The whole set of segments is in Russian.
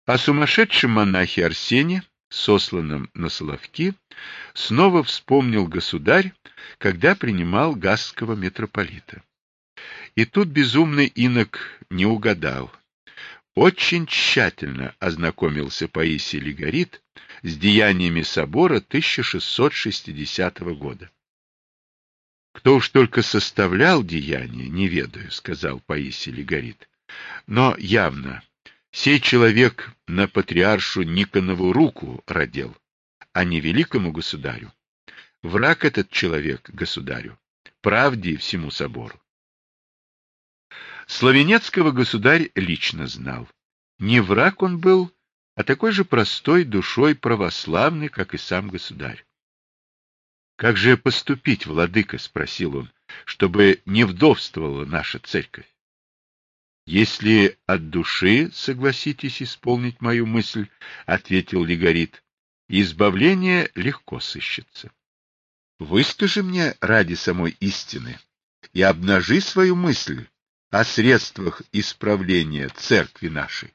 О сумасшедшем монахе Арсене, сосланном на Соловки, снова вспомнил государь, когда принимал гасского митрополита. И тут безумный инок не угадал. Очень тщательно ознакомился Паисий Лигорит с деяниями собора 1660 года. «Кто уж только составлял деяния, не ведаю», — сказал Паисий Лигорит. «Но явно сей человек на патриаршу Никонову руку родил, а не великому государю. Враг этот человек государю, правде и всему собору». Славенецкого государь лично знал. Не враг он был, а такой же простой душой православный, как и сам государь. «Как же поступить, владыка?» — спросил он, — «чтобы не вдовствовала наша церковь». «Если от души согласитесь исполнить мою мысль, — ответил Лигорит, — избавление легко сыщется. Выскажи мне ради самой истины и обнажи свою мысль о средствах исправления церкви нашей.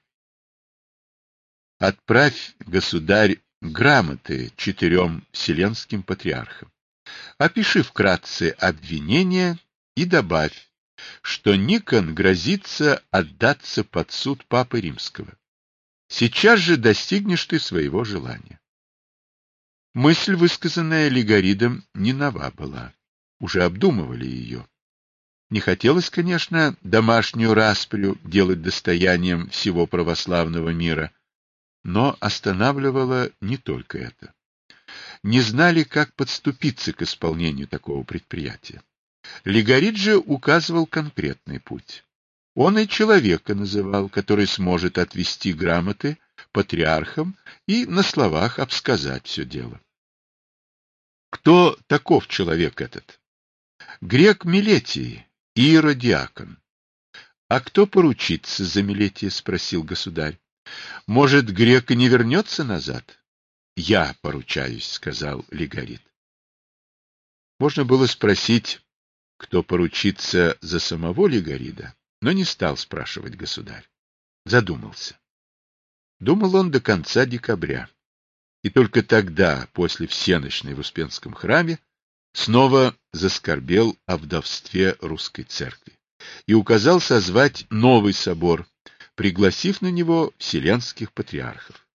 Отправь, государь, грамоты 4 вселенским патриархам. Опиши вкратце обвинение и добавь, что Никон грозится отдаться под суд Папы Римского. Сейчас же достигнешь ты своего желания. Мысль, высказанная Лигоридом, не нова была. Уже обдумывали ее. Не хотелось, конечно, домашнюю распрю делать достоянием всего православного мира, но останавливало не только это. Не знали, как подступиться к исполнению такого предприятия. Лигорит же указывал конкретный путь. Он и человека называл, который сможет отвести грамоты патриархам и на словах обсказать все дело. Кто таков человек этот? Грек Милетий, иеродиакон. А кто поручится за Милетия? — спросил государь. Может, грек и не вернется назад? Я поручаюсь, — сказал Лигорит. Можно было спросить, кто поручится за самого Лигорида, но не стал спрашивать государь. Задумался. Думал он до конца декабря. И только тогда, после всенощной в Успенском храме, снова заскорбел о вдовстве русской церкви и указал созвать новый собор, пригласив на него вселенских патриархов.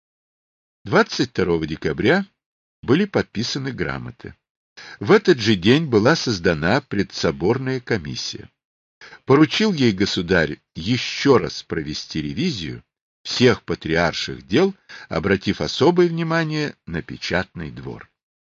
22 декабря были подписаны грамоты. В этот же день была создана предсоборная комиссия. Поручил ей государь еще раз провести ревизию всех патриарших дел, обратив особое внимание на печатный двор.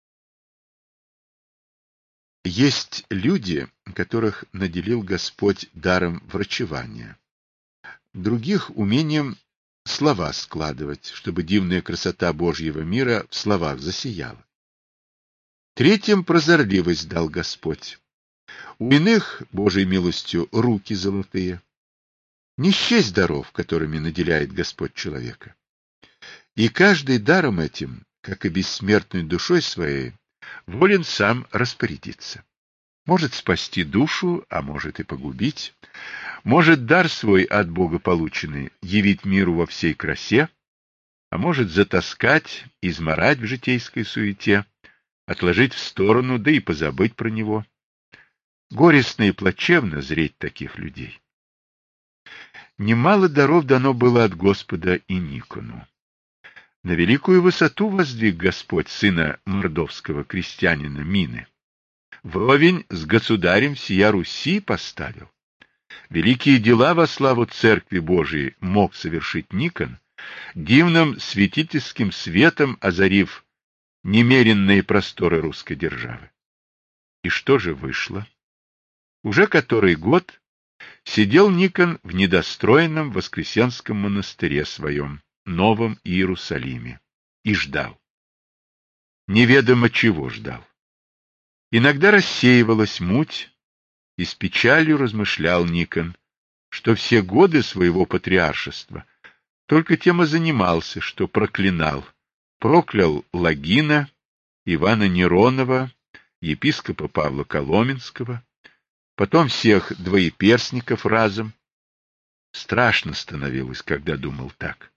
Есть люди, которых наделил Господь даром врачевания, других — умением слова складывать, чтобы дивная красота Божьего мира в словах засияла. Третьим прозорливость дал Господь. У иных, Божьей милостью, руки золотые. Не счесть даров, которыми наделяет Господь человека. И каждый даром этим, как и бессмертной душой своей, волен сам распорядиться. Может спасти душу, а может и погубить. Может дар свой от Бога полученный явить миру во всей красе, а может затаскать, изморать в житейской суете, отложить в сторону, да и позабыть про него. Горестно и плачевно зреть таких людей. Немало даров дано было от Господа и Никону. На великую высоту воздвиг Господь сына мордовского крестьянина Мины. Вровень с государем всея Руси поставил. Великие дела во славу Церкви Божией мог совершить Никон, дивным святительским светом озарив немеренные просторы русской державы. И что же вышло? Уже который год сидел Никон в недостроенном Воскресенском монастыре своем, Новом Иерусалиме, и ждал. Неведомо чего ждал. Иногда рассеивалась муть, и с печалью размышлял Никон, что все годы своего патриаршества только тем и занимался, что проклинал. Проклял Логина, Ивана Неронова, епископа Павла Коломенского, потом всех двоеперстников разом. Страшно становилось, когда думал так.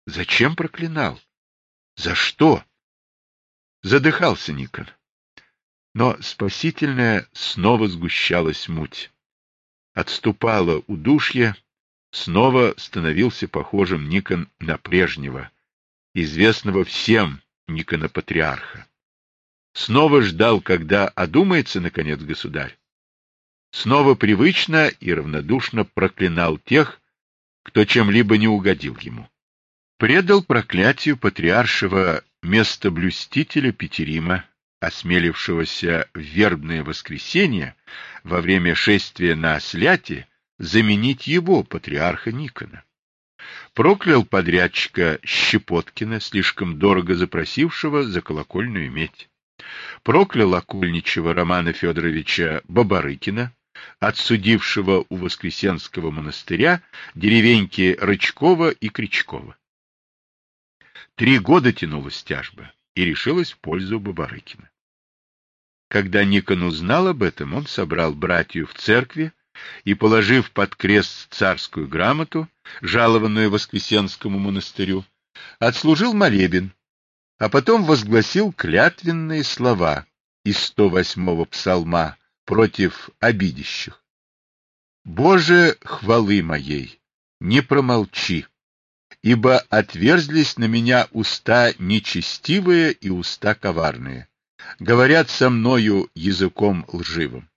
Зачем проклинал? За что? Задыхался Никон. Но спасительная снова сгущалась муть. Отступало удушье, снова становился похожим Никон на прежнего, известного всем Никона-патриарха. Снова ждал, когда одумается, наконец, государь. Снова привычно и равнодушно проклинал тех, кто чем-либо не угодил ему. Предал проклятию патриаршего местоблюстителя Петерима, осмелившегося в вербное воскресенье во время шествия на Осляте заменить его, патриарха Никона. Проклял подрядчика Щепоткина, слишком дорого запросившего за колокольную медь. Проклял окольничего Романа Федоровича Бабарыкина, отсудившего у Воскресенского монастыря деревеньки Рычкова и Кричкова. 3 года тянулась тяжба и решилась в пользу Бабарыкина. Когда Никон узнал об этом, он собрал братью в церкви и, положив под крест царскую грамоту, жалованную Воскресенскому монастырю, отслужил молебен, а потом возгласил клятвенные слова из 108-го псалма против обидящих. «Боже, хвалы моей, не промолчи, ибо отверзлись на меня уста нечестивые и уста коварные, говорят со мною языком лживым.